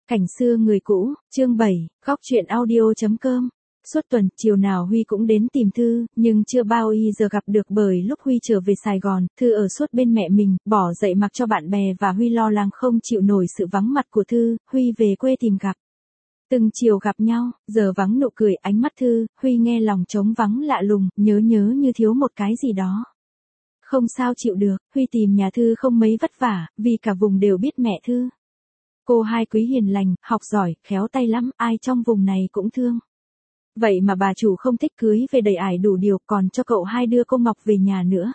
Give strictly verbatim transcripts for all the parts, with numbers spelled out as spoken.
Cảnh xưa người cũ, chương bảy, góc truyện audio.com. Suốt tuần, chiều nào Huy cũng đến tìm Thư, nhưng chưa bao y giờ gặp được bởi lúc Huy trở về Sài Gòn, Thư ở suốt bên mẹ mình, bỏ dậy mặc cho bạn bè và Huy lo lắng không chịu nổi sự vắng mặt của Thư, Huy về quê tìm gặp. Từng chiều gặp nhau, giờ vắng nụ cười ánh mắt Thư, Huy nghe lòng trống vắng lạ lùng, nhớ nhớ như thiếu một cái gì đó. Không sao chịu được, Huy tìm nhà Thư không mấy vất vả, vì cả vùng đều biết mẹ Thư. Cô hai Quý hiền lành, học giỏi, khéo tay lắm, ai trong vùng này cũng thương. Vậy mà bà chủ không thích cưới về đầy ải đủ điều, còn cho cậu hai đưa cô Ngọc về nhà nữa.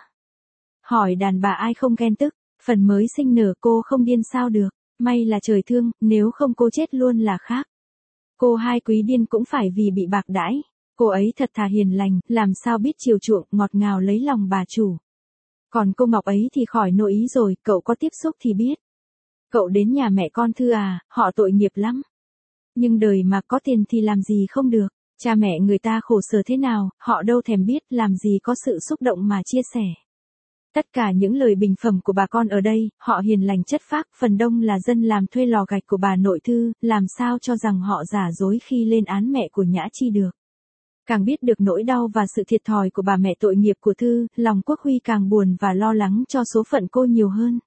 Hỏi đàn bà ai không ghen tức, phần mới sinh nở cô không điên sao được, may là trời thương, nếu không cô chết luôn là khác. Cô hai Quý điên cũng phải vì bị bạc đãi, cô ấy thật thà hiền lành, làm sao biết chiều chuộng, ngọt ngào lấy lòng bà chủ. Còn cô Ngọc ấy thì khỏi nội ý rồi, cậu có tiếp xúc thì biết. Cậu đến nhà mẹ con Thư à, họ tội nghiệp lắm. Nhưng đời mà có tiền thì làm gì không được, cha mẹ người ta khổ sở thế nào, họ đâu thèm biết, làm gì có sự xúc động mà chia sẻ. Tất cả những lời bình phẩm của bà con ở đây, họ hiền lành chất phác, phần đông là dân làm thuê lò gạch của bà nội Thư, làm sao cho rằng họ giả dối khi lên án mẹ của Nhã Chi được. Càng biết được nỗi đau và sự thiệt thòi của bà mẹ tội nghiệp của Thư, lòng Quốc Huy càng buồn và lo lắng cho số phận cô nhiều hơn.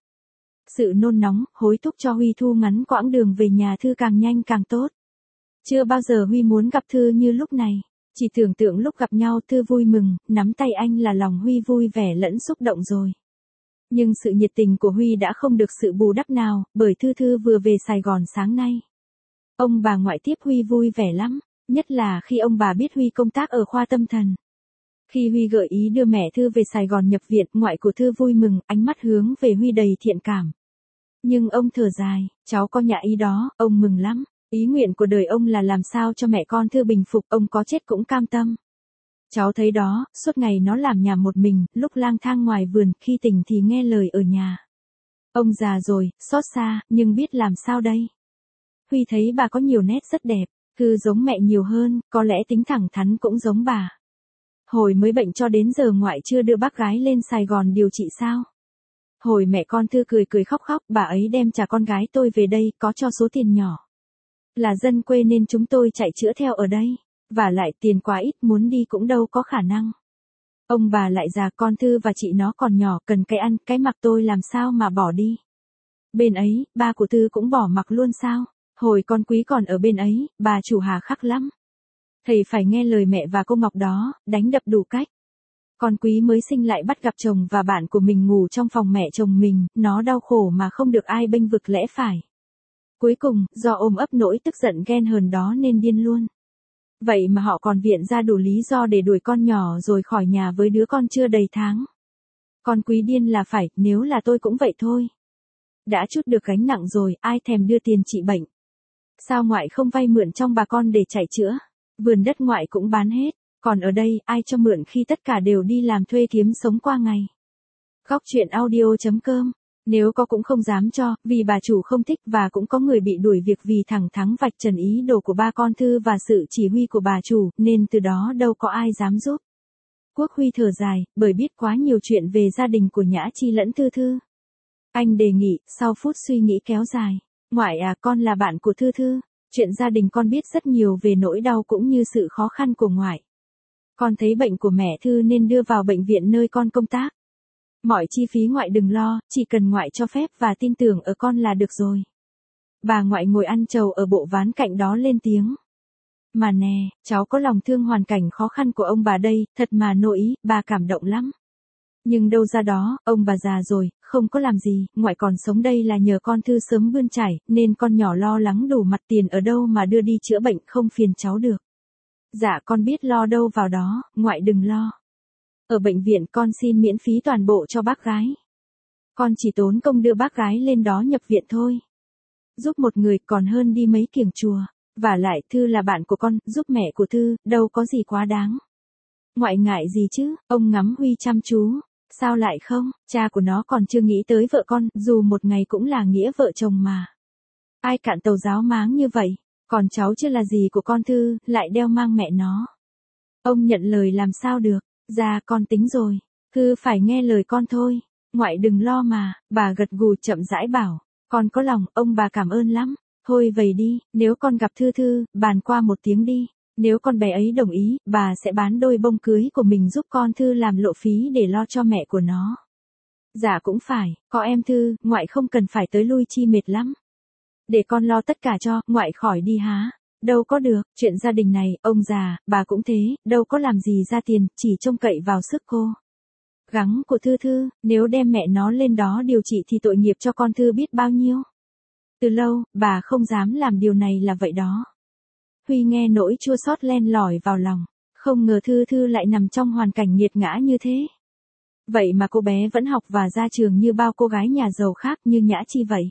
Sự nôn nóng, hối thúc cho Huy thu ngắn quãng đường về nhà Thư càng nhanh càng tốt. Chưa bao giờ Huy muốn gặp Thư như lúc này. Chỉ tưởng tượng lúc gặp nhau Thư vui mừng, nắm tay anh là lòng Huy vui vẻ lẫn xúc động rồi. Nhưng sự nhiệt tình của Huy đã không được sự bù đắp nào, bởi Thư Thư vừa về Sài Gòn sáng nay. Ông bà ngoại tiếp Huy vui vẻ lắm, nhất là khi ông bà biết Huy công tác ở khoa tâm thần. Khi Huy gợi ý đưa mẹ Thư về Sài Gòn nhập viện, ngoại của Thư vui mừng, ánh mắt hướng về Huy đầy thiện cảm. Nhưng ông thở dài, cháu có nhã ý đó, ông mừng lắm. Ý nguyện của đời ông là làm sao cho mẹ con Thư bình phục, ông có chết cũng cam tâm. Cháu thấy đó, suốt ngày nó làm nhà một mình, lúc lang thang ngoài vườn, khi tỉnh thì nghe lời ở nhà. Ông già rồi, xót xa, nhưng biết làm sao đây. Huy thấy bà có nhiều nét rất đẹp, Thư giống mẹ nhiều hơn, có lẽ tính thẳng thắn cũng giống bà. Hồi mới bệnh cho đến giờ ngoại chưa đưa bác gái lên Sài Gòn điều trị sao? Hồi mẹ con Thư cười cười khóc khóc, bà ấy đem trả con gái tôi về đây, có cho số tiền nhỏ. Là dân quê nên chúng tôi chạy chữa theo ở đây. Và lại tiền quá ít, muốn đi cũng đâu có khả năng. Ông bà lại già, con Thư và chị nó còn nhỏ, cần cái ăn, cái mặc, tôi làm sao mà bỏ đi. Bên ấy, ba của Thư cũng bỏ mặc luôn sao? Hồi con Quý còn ở bên ấy, bà chủ hà khắc lắm. Thầy phải nghe lời mẹ và cô Ngọc đó, đánh đập đủ cách. Con Quý mới sinh lại bắt gặp chồng và bạn của mình ngủ trong phòng mẹ chồng mình, nó đau khổ mà không được ai bênh vực lẽ phải. Cuối cùng, do ôm ấp nỗi tức giận ghen hờn đó nên điên luôn. Vậy mà họ còn viện ra đủ lý do để đuổi con nhỏ rồi khỏi nhà với đứa con chưa đầy tháng. Con Quý điên là phải, nếu là tôi cũng vậy thôi. Đã chút được gánh nặng rồi, ai thèm đưa tiền trị bệnh. Sao ngoại không vay mượn trong bà con để chạy chữa? Vườn đất ngoại cũng bán hết. Còn ở đây, ai cho mượn khi tất cả đều đi làm thuê kiếm sống qua ngày. Góc truyện audio.com. Nếu có cũng không dám cho, vì bà chủ không thích, và cũng có người bị đuổi việc vì thẳng thắn vạch trần ý đồ của ba con Thư và sự chỉ huy của bà chủ, nên từ đó đâu có ai dám giúp. Quốc Huy thở dài, bởi biết quá nhiều chuyện về gia đình của Nhã Chi lẫn Thư Thư. Anh đề nghị, sau phút suy nghĩ kéo dài, ngoại à, con là bạn của Thư Thư. Chuyện gia đình con biết rất nhiều về nỗi đau cũng như sự khó khăn của ngoại. Con thấy bệnh của mẹ Thư nên đưa vào bệnh viện nơi con công tác. Mọi chi phí ngoại đừng lo, chỉ cần ngoại cho phép và tin tưởng ở con là được rồi. Bà ngoại ngồi ăn trầu ở bộ ván cạnh đó lên tiếng. Mà nè, cháu có lòng thương hoàn cảnh khó khăn của ông bà đây, thật mà nội ý, bà cảm động lắm. Nhưng đâu ra đó, ông bà già rồi, không có làm gì, ngoại còn sống đây là nhờ con Thư sớm bươn trải, nên con nhỏ lo lắng đủ mặt, tiền ở đâu mà đưa đi chữa bệnh, không phiền cháu được. Dạ con biết lo đâu vào đó, ngoại đừng lo. Ở bệnh viện con xin miễn phí toàn bộ cho bác gái. Con chỉ tốn công đưa bác gái lên đó nhập viện thôi. Giúp một người còn hơn đi mấy kiểng chùa. Và lại Thư là bạn của con, giúp mẹ của Thư, đâu có gì quá đáng. Ngoại ngại gì chứ, ông ngắm Huy chăm chú. Sao lại không, cha của nó còn chưa nghĩ tới vợ con, dù một ngày cũng là nghĩa vợ chồng mà. Ai cạn tàu giáo máng như vậy, còn cháu chưa là gì của con Thư, lại đeo mang mẹ nó. Ông nhận lời làm sao được. Dạ con tính rồi, Thư phải nghe lời con thôi, ngoại đừng lo mà, bà gật gù chậm rãi bảo, con có lòng, ông bà cảm ơn lắm. Thôi vậy đi, nếu con gặp Thư Thư, bàn qua một tiếng đi. Nếu con bé ấy đồng ý, bà sẽ bán đôi bông cưới của mình giúp con Thư làm lộ phí để lo cho mẹ của nó. Dạ cũng phải, có em Thư, ngoại không cần phải tới lui chi mệt lắm. Để con lo tất cả cho, ngoại khỏi đi há. Đâu có được, chuyện gia đình này, ông già, bà cũng thế, đâu có làm gì ra tiền, chỉ trông cậy vào sức cô. Gắng của Thư Thư, nếu đem mẹ nó lên đó điều trị thì tội nghiệp cho con Thư biết bao nhiêu. Từ lâu, bà không dám làm điều này là vậy đó. Huy nghe nỗi chua xót len lỏi vào lòng, không ngờ Thư Thư lại nằm trong hoàn cảnh nghiệt ngã như thế. Vậy mà cô bé vẫn học và ra trường như bao cô gái nhà giàu khác như Nhã Chi vậy.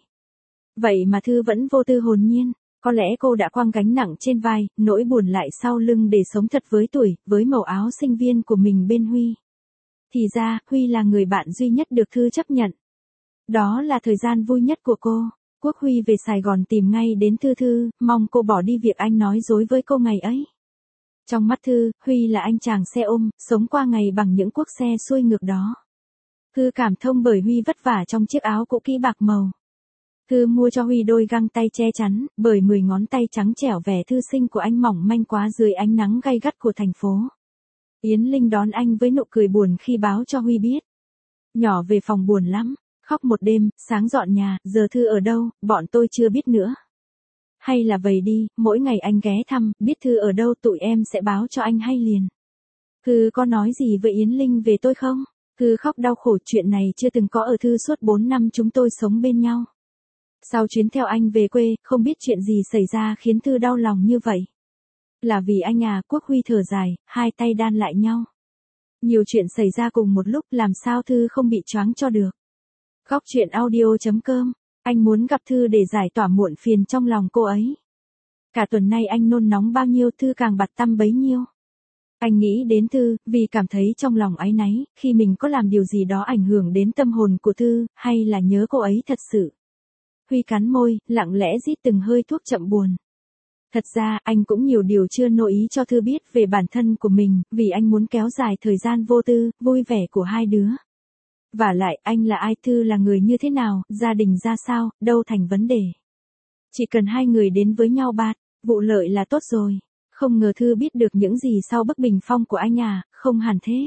Vậy mà Thư vẫn vô tư hồn nhiên, có lẽ cô đã quăng gánh nặng trên vai, nỗi buồn lại sau lưng để sống thật với tuổi, với màu áo sinh viên của mình bên Huy. Thì ra, Huy là người bạn duy nhất được Thư chấp nhận. Đó là thời gian vui nhất của cô. Quốc Huy về Sài Gòn tìm ngay đến Thư Thư, mong cô bỏ đi việc anh nói dối với cô ngày ấy. Trong mắt Thư, Huy là anh chàng xe ôm, sống qua ngày bằng những cuốc xe xuôi ngược đó. Thư cảm thông bởi Huy vất vả trong chiếc áo cũ kỹ bạc màu. Thư mua cho Huy đôi găng tay che chắn, bởi mười ngón tay trắng trẻo vẻ thư sinh của anh mỏng manh quá dưới ánh nắng gay gắt của thành phố. Yến Linh đón anh với nụ cười buồn khi báo cho Huy biết. Nhỏ về phòng buồn lắm, khóc một đêm, sáng dọn nhà, giờ Thư ở đâu, bọn tôi chưa biết nữa. Hay là vậy đi, mỗi ngày anh ghé thăm, biết Thư ở đâu tụi em sẽ báo cho anh hay liền. Thư có nói gì với Yến Linh về tôi không? Thư khóc đau khổ, chuyện này chưa từng có ở Thư suốt bốn năm chúng tôi sống bên nhau. Sau chuyến theo anh về quê, không biết chuyện gì xảy ra khiến Thư đau lòng như vậy. Là vì anh à, Quốc Huy thở dài, hai tay đan lại nhau. Nhiều chuyện xảy ra cùng một lúc, làm sao Thư không bị choáng cho được. Góc truyện audio chấm com, anh muốn gặp Thư để giải tỏa muộn phiền trong lòng cô ấy. Cả tuần nay anh nôn nóng bao nhiêu Thư càng bặt tăm bấy nhiêu. Anh nghĩ đến Thư, vì cảm thấy trong lòng áy náy, khi mình có làm điều gì đó ảnh hưởng đến tâm hồn của Thư, hay là nhớ cô ấy thật sự. Huy cắn môi, lặng lẽ rít từng hơi thuốc chậm buồn. Thật ra, anh cũng nhiều điều chưa nội ý cho Thư biết về bản thân của mình, vì anh muốn kéo dài thời gian vô tư, vui vẻ của hai đứa. Và lại, anh là ai, Thư là người như thế nào, gia đình ra sao, đâu thành vấn đề. Chỉ cần hai người đến với nhau bạt, vụ lợi là tốt rồi. Không ngờ Thư biết được những gì sau bức bình phong của anh à, không hẳn thế.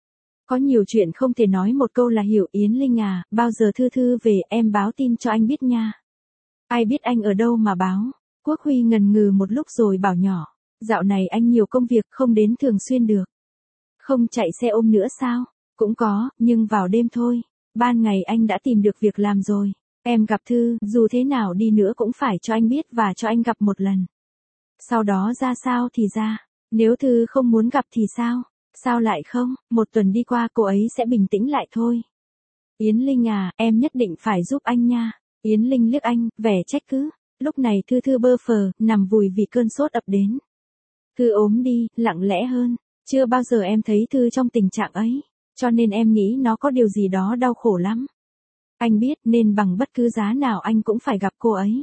Có nhiều chuyện không thể nói một câu là hiểu. Yến Linh à, bao giờ Thư Thư về em báo tin cho anh biết nha. Ai biết anh ở đâu mà báo. Quốc Huy ngần ngừ một lúc rồi bảo nhỏ. Dạo này anh nhiều công việc không đến thường xuyên được. Không chạy xe ôm nữa sao? Cũng có, nhưng vào đêm thôi. Ban ngày anh đã tìm được việc làm rồi. Em gặp Thư, dù thế nào đi nữa cũng phải cho anh biết và cho anh gặp một lần. Sau đó ra sao thì ra. Nếu Thư không muốn gặp thì sao? Sao lại không? Một tuần đi qua cô ấy sẽ bình tĩnh lại thôi. Yến Linh à, em nhất định phải giúp anh nha. Yến Linh liếc anh, vẻ trách cứ. Lúc này Thư Thư bơ phờ, nằm vùi vì cơn sốt ập đến. Thư ốm đi, lặng lẽ hơn. Chưa bao giờ em thấy Thư trong tình trạng ấy. Cho nên em nghĩ nó có điều gì đó đau khổ lắm. Anh biết nên bằng bất cứ giá nào anh cũng phải gặp cô ấy.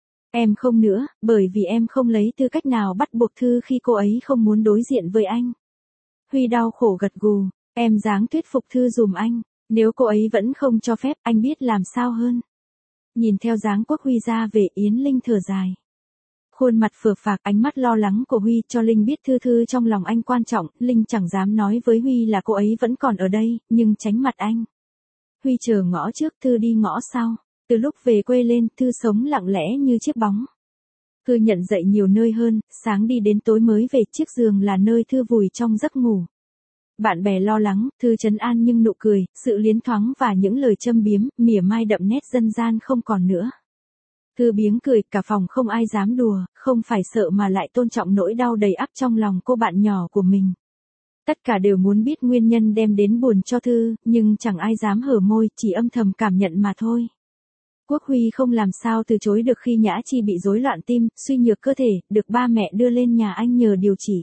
Em không nữa, bởi vì em không lấy tư cách nào bắt buộc Thư khi cô ấy không muốn đối diện với anh. Huy đau khổ gật gù, em dáng thuyết phục Thư dùm anh. Nếu cô ấy vẫn không cho phép, anh biết làm sao hơn. Nhìn theo dáng Quốc Huy ra về, Yến Linh thở dài. Khuôn mặt phờ phạc, ánh mắt lo lắng của Huy cho Linh biết Thư Thư trong lòng anh quan trọng. Linh chẳng dám nói với Huy là cô ấy vẫn còn ở đây, nhưng tránh mặt anh. Huy chờ ngõ trước, Thư đi ngõ sau. Từ lúc về quê lên, Thư sống lặng lẽ như chiếc bóng. Thư nhận dậy nhiều nơi hơn, sáng đi đến tối mới về, chiếc giường là nơi Thư vùi trong giấc ngủ. Bạn bè lo lắng, Thư trấn an nhưng nụ cười, sự liến thoáng và những lời châm biếm, mỉa mai đậm nét dân gian không còn nữa. Thư biếng cười, cả phòng không ai dám đùa, không phải sợ mà lại tôn trọng nỗi đau đầy ắp trong lòng cô bạn nhỏ của mình. Tất cả đều muốn biết nguyên nhân đem đến buồn cho Thư, nhưng chẳng ai dám hở môi, chỉ âm thầm cảm nhận mà thôi. Quốc Huy không làm sao từ chối được khi Nhã Chi bị rối loạn tim, suy nhược cơ thể, được ba mẹ đưa lên nhà anh nhờ điều trị.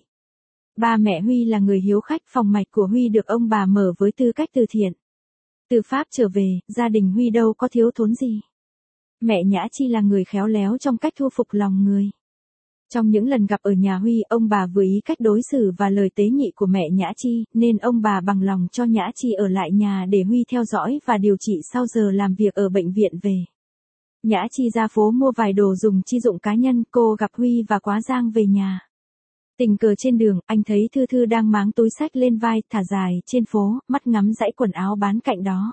Ba mẹ Huy là người hiếu khách, phòng mạch của Huy được ông bà mở với tư cách từ thiện. Từ Pháp trở về, gia đình Huy đâu có thiếu thốn gì. Mẹ Nhã Chi là người khéo léo trong cách thu phục lòng người. Trong những lần gặp ở nhà Huy, ông bà vừa ý cách đối xử và lời tế nhị của mẹ Nhã Chi, nên ông bà bằng lòng cho Nhã Chi ở lại nhà để Huy theo dõi và điều trị sau giờ làm việc ở bệnh viện về. Nhã Chi ra phố mua vài đồ dùng chi dụng cá nhân, cô gặp Huy và Quá Giang về nhà. Tình cờ trên đường, anh thấy Thư Thư đang máng túi xách lên vai, thả dài trên phố, mắt ngắm dãy quần áo bán cạnh đó.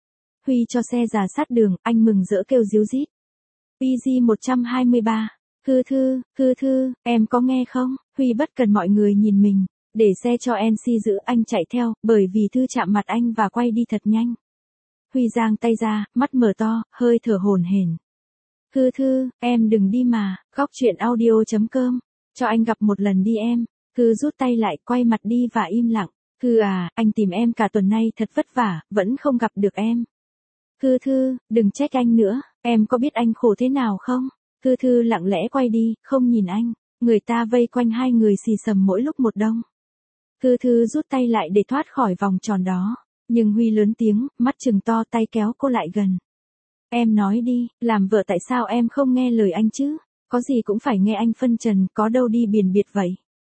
Huy cho xe dà sát đường, anh mừng rỡ kêu ríu rít. pê giê một trăm hai mươi ba. Thư Thư, Thư Thư, em có nghe không? Huy bất cần mọi người nhìn mình. Để xe cho en xê giữ, anh chạy theo, bởi vì Thư chạm mặt anh và quay đi thật nhanh. Huy giang tay ra, mắt mở to, hơi thở hổn hển. Thư Thư, em đừng đi mà, khóc chuyện audio chấm com. Cho anh gặp một lần đi em. Thư rút tay lại, quay mặt đi và im lặng. Thư à, anh tìm em cả tuần nay thật vất vả, vẫn không gặp được em. Thư Thư, đừng trách anh nữa, em có biết anh khổ thế nào không? Thư Thư lặng lẽ quay đi, không nhìn anh. Người ta vây quanh hai người xì xầm mỗi lúc một đông. Thư Thư rút tay lại để thoát khỏi vòng tròn đó. Nhưng Huy lớn tiếng, mắt trừng to, tay kéo cô lại gần. Em nói đi, làm vợ tại sao em không nghe lời anh chứ? Có gì cũng phải nghe anh phân trần, có đâu đi biền biệt vậy.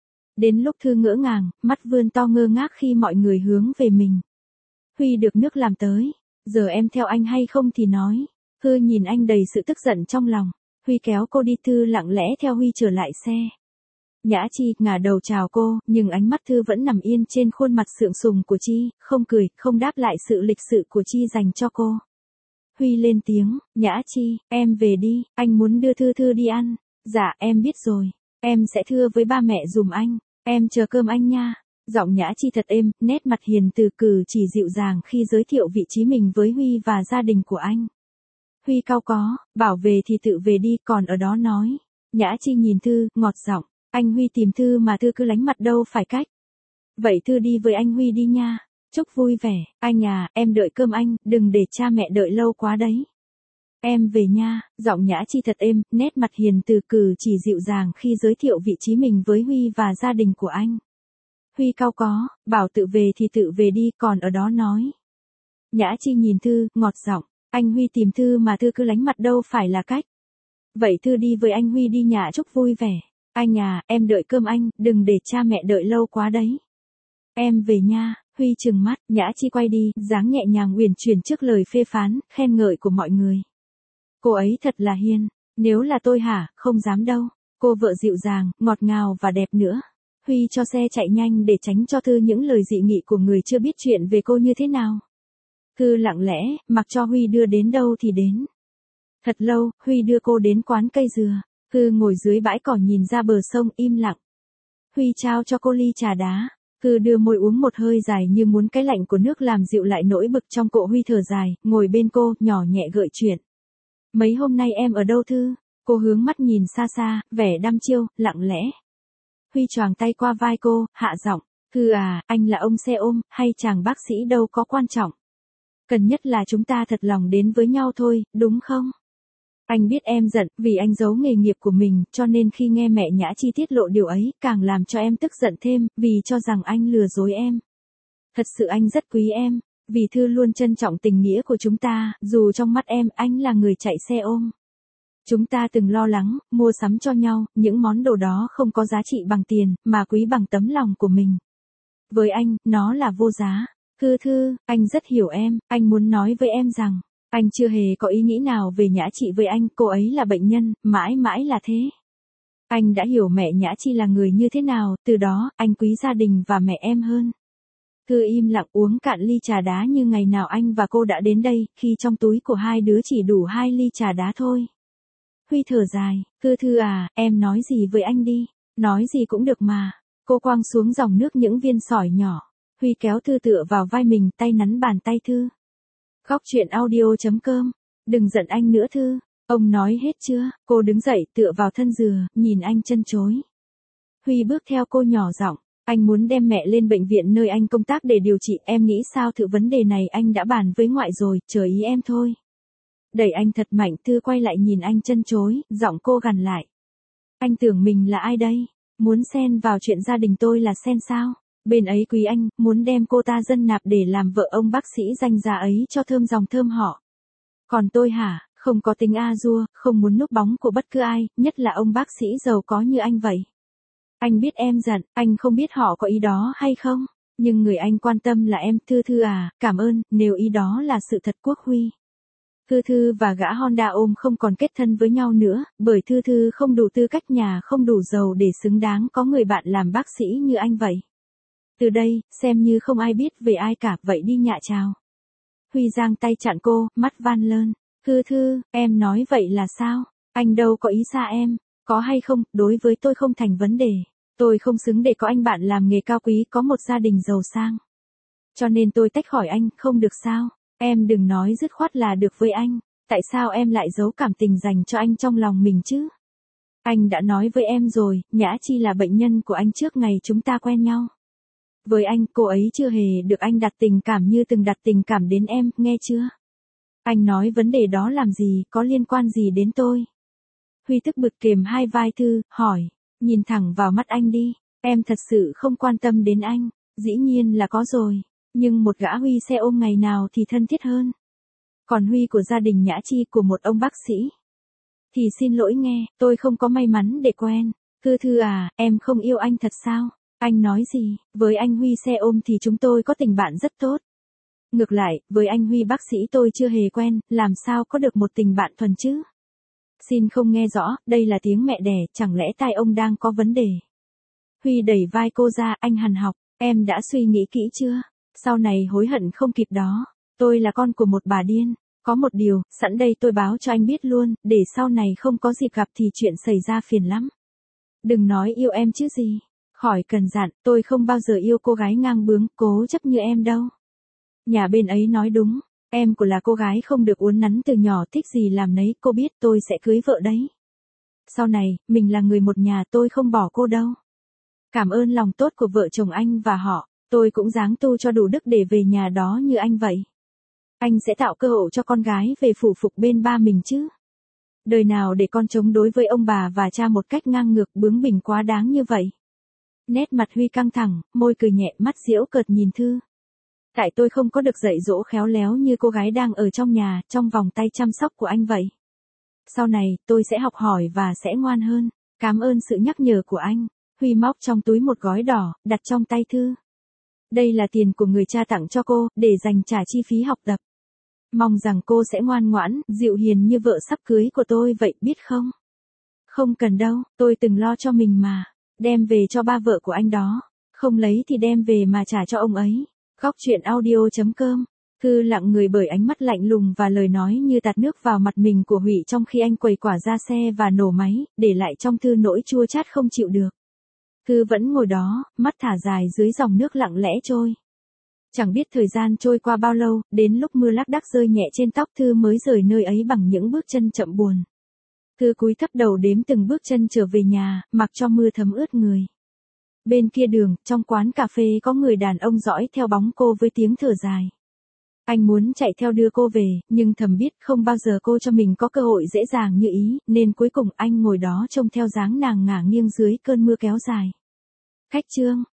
Đến lúc Thư ngỡ ngàng, mắt vươn to ngơ ngác khi mọi người hướng về mình. Huy được nước làm tới. Giờ em theo anh hay không thì nói. Thư nhìn anh đầy sự tức giận trong lòng. Huy kéo cô đi, Thư lặng lẽ theo Huy trở lại xe. Nhã Chi ngả đầu chào cô, nhưng ánh mắt Thư vẫn nằm yên trên khuôn mặt sượng sùng của Chi, không cười, không đáp lại sự lịch sự của Chi dành cho cô. Huy lên tiếng, Nhã Chi, em về đi, anh muốn đưa Thư Thư đi ăn. Dạ, em biết rồi, em sẽ thưa với ba mẹ dùm anh, em chờ cơm anh nha. Giọng Nhã Chi thật êm, nét mặt hiền từ, cử chỉ dịu dàng khi giới thiệu vị trí mình với Huy và gia đình của anh. Huy cau có, bảo về thì tự về đi, còn ở đó nói. Nhã Chi nhìn Thư, ngọt giọng, anh Huy tìm Thư mà Thư cứ lánh mặt đâu phải cách. Vậy Thư đi với anh Huy đi nha. Chúc vui vẻ, anh à, em đợi cơm anh, đừng để cha mẹ đợi lâu quá đấy. Em về nha, giọng Nhã Chi thật êm, nét mặt hiền từ, cử chỉ dịu dàng khi giới thiệu vị trí mình với Huy và gia đình của anh. Huy cau có, bảo tự về thì tự về đi, còn ở đó nói. Nhã Chi nhìn Thư, ngọt giọng, anh Huy tìm Thư mà Thư cứ lánh mặt đâu phải là cách. Vậy Thư đi với anh Huy đi nhà, chúc vui vẻ. Anh à, em đợi cơm anh, đừng để cha mẹ đợi lâu quá đấy. Em về nha. Huy trừng mắt, Nhã Chi quay đi, dáng nhẹ nhàng uyển chuyển trước lời phê phán, khen ngợi của mọi người. Cô ấy thật là hiền, nếu là tôi hả, không dám đâu. Cô vợ dịu dàng, ngọt ngào và đẹp nữa. Huy cho xe chạy nhanh để tránh cho Thư những lời dị nghị của người chưa biết chuyện về cô như thế nào. Thư lặng lẽ, mặc cho Huy đưa đến đâu thì đến. Thật lâu, Huy đưa cô đến quán cây dừa. Thư ngồi dưới bãi cỏ nhìn ra bờ sông im lặng. Huy trao cho cô ly trà đá. Thư đưa môi uống một hơi dài như muốn cái lạnh của nước làm dịu lại nỗi bực trong cổ. Huy thở dài, ngồi bên cô, nhỏ nhẹ gợi chuyện. Mấy hôm nay em ở đâu Thư? Cô hướng mắt nhìn xa xa, vẻ đăm chiêu, lặng lẽ. Huy choàng tay qua vai cô, hạ giọng. Thư à, anh là ông xe ôm, hay chàng bác sĩ đâu có quan trọng. Cần nhất là chúng ta thật lòng đến với nhau thôi, đúng không? Anh biết em giận, vì anh giấu nghề nghiệp của mình, cho nên khi nghe mẹ Nhã Chi tiết lộ điều ấy, càng làm cho em tức giận thêm, vì cho rằng anh lừa dối em. Thật sự anh rất quý em, vì Thư luôn trân trọng tình nghĩa của chúng ta, dù trong mắt em, anh là người chạy xe ôm. Chúng ta từng lo lắng, mua sắm cho nhau, những món đồ đó không có giá trị bằng tiền, mà quý bằng tấm lòng của mình. Với anh, nó là vô giá. Thư Thư, anh rất hiểu em, anh muốn nói với em rằng, anh chưa hề có ý nghĩ nào về Nhã Chi với anh, cô ấy là bệnh nhân, mãi mãi là thế. Anh đã hiểu mẹ Nhã Chi là người như thế nào, từ đó, anh quý gia đình và mẹ em hơn. Thư im lặng uống cạn ly trà đá như ngày nào anh và cô đã đến đây, khi trong túi của hai đứa chỉ đủ hai ly trà đá thôi. Huy thở dài, Thư Thư à, em nói gì với anh đi, nói gì cũng được mà. Cô quăng xuống dòng nước những viên sỏi nhỏ. Huy kéo Thư tựa vào vai mình, tay nắn bàn tay Thư. Khóc chuyện audio chấm com. Đừng giận anh nữa Thư. Ông nói hết chưa? Cô đứng dậy tựa vào thân dừa, nhìn anh chân chối. Huy bước theo cô nhỏ giọng. Anh muốn đem mẹ lên bệnh viện nơi anh công tác để điều trị. Em nghĩ sao thử vấn đề này anh đã bàn với ngoại rồi, chờ ý em thôi. Đẩy anh thật mạnh. Thư quay lại nhìn anh chân chối, giọng cô gằn lại. Anh tưởng mình là ai đây? Muốn xen vào chuyện gia đình tôi là xen sao? Bên ấy quý anh, muốn đem cô ta dân nạp để làm vợ ông bác sĩ danh giá ấy cho thơm dòng thơm họ. Còn tôi hả, không có tính a dua, không muốn núp bóng của bất cứ ai, nhất là ông bác sĩ giàu có như anh vậy. Anh biết em giận, anh không biết họ có ý đó hay không, nhưng người anh quan tâm là em. Thư Thư à, cảm ơn, nếu ý đó là sự thật. Quốc Huy. Thư Thư và gã Honda ôm không còn kết thân với nhau nữa, bởi Thư Thư không đủ tư cách, nhà không đủ giàu để xứng đáng có người bạn làm bác sĩ như anh vậy. Từ đây, xem như không ai biết về ai cả, vậy đi nhạ chào. Huy giang tay chặn cô, mắt van lơn. Thư Thư, em nói vậy là sao? Anh đâu có ý xa em, có hay không, đối với tôi không thành vấn đề. Tôi không xứng để có anh bạn làm nghề cao quý, có một gia đình giàu sang. Cho nên tôi tách khỏi anh, không được sao? Em đừng nói dứt khoát là được với anh. Tại sao em lại giấu cảm tình dành cho anh trong lòng mình chứ? Anh đã nói với em rồi, Nhã Chi là bệnh nhân của anh trước ngày chúng ta quen nhau. Với anh, cô ấy chưa hề được anh đặt tình cảm như từng đặt tình cảm đến em, nghe chưa? Anh nói vấn đề đó làm gì, có liên quan gì đến tôi? Huy tức bực kềm hai vai Thư, hỏi, nhìn thẳng vào mắt anh đi, em thật sự không quan tâm đến anh. Dĩ nhiên là có rồi, nhưng một gã Huy xe ôm ngày nào thì thân thiết hơn. Còn Huy của gia đình Nhã Chi, của một ông bác sĩ, thì xin lỗi nghe, tôi không có may mắn để quen. Thư Thư à, em không yêu anh thật sao? Anh nói gì? Với anh Huy xe ôm thì chúng tôi có tình bạn rất tốt. Ngược lại, với anh Huy bác sĩ tôi chưa hề quen, làm sao có được một tình bạn thuần chứ? Xin không nghe rõ, đây là tiếng mẹ đẻ, chẳng lẽ tai ông đang có vấn đề? Huy đẩy vai cô ra, anh hằn học, em đã suy nghĩ kỹ chưa? Sau này hối hận không kịp đó. Tôi là con của một bà điên. Có một điều, sẵn đây tôi báo cho anh biết luôn, để sau này không có dịp gặp thì chuyện xảy ra phiền lắm. Đừng nói yêu em chứ gì. Khỏi cần dặn, tôi không bao giờ yêu cô gái ngang bướng, cố chấp như em đâu. Nhà bên ấy nói đúng, em của là cô gái không được uốn nắn từ nhỏ, thích gì làm nấy, cô biết tôi sẽ cưới vợ đấy. Sau này, mình là người một nhà, tôi không bỏ cô đâu. Cảm ơn lòng tốt của vợ chồng anh và họ, tôi cũng ráng tu cho đủ đức để về nhà đó như anh vậy. Anh sẽ tạo cơ hội cho con gái về phủ phục bên ba mình chứ. Đời nào để con chống đối với ông bà và cha một cách ngang ngược bướng bỉnh quá đáng như vậy. Nét mặt Huy căng thẳng, môi cười nhẹ, mắt giễu cợt nhìn Thư. Tại tôi không có được dạy dỗ khéo léo như cô gái đang ở trong nhà, trong vòng tay chăm sóc của anh vậy. Sau này, tôi sẽ học hỏi và sẽ ngoan hơn. Cảm ơn sự nhắc nhở của anh. Huy móc trong túi một gói đỏ, đặt trong tay Thư. Đây là tiền của người cha tặng cho cô, để dành trả chi phí học tập. Mong rằng cô sẽ ngoan ngoãn, dịu hiền như vợ sắp cưới của tôi vậy, biết không? Không cần đâu, tôi từng lo cho mình mà. Đem về cho ba vợ của anh đó. Không lấy thì đem về mà trả cho ông ấy. Góc truyện audio chấm com. Thư lặng người bởi ánh mắt lạnh lùng và lời nói như tạt nước vào mặt mình của Hủy trong khi anh quầy quả ra xe và nổ máy, để lại trong Thư nỗi chua chát không chịu được. Thư vẫn ngồi đó, mắt thả dài dưới dòng nước lặng lẽ trôi. Chẳng biết thời gian trôi qua bao lâu, đến lúc mưa lác đác rơi nhẹ trên tóc Thư mới rời nơi ấy bằng những bước chân chậm buồn. Thư cúi thấp đầu đếm từng bước chân trở về nhà, mặc cho mưa thấm ướt người. Bên kia đường, trong quán cà phê có người đàn ông dõi theo bóng cô với tiếng thở dài. Anh muốn chạy theo đưa cô về, nhưng thầm biết không bao giờ cô cho mình có cơ hội dễ dàng như ý, nên cuối cùng anh ngồi đó trông theo dáng nàng ngả nghiêng dưới cơn mưa kéo dài. Khách trương,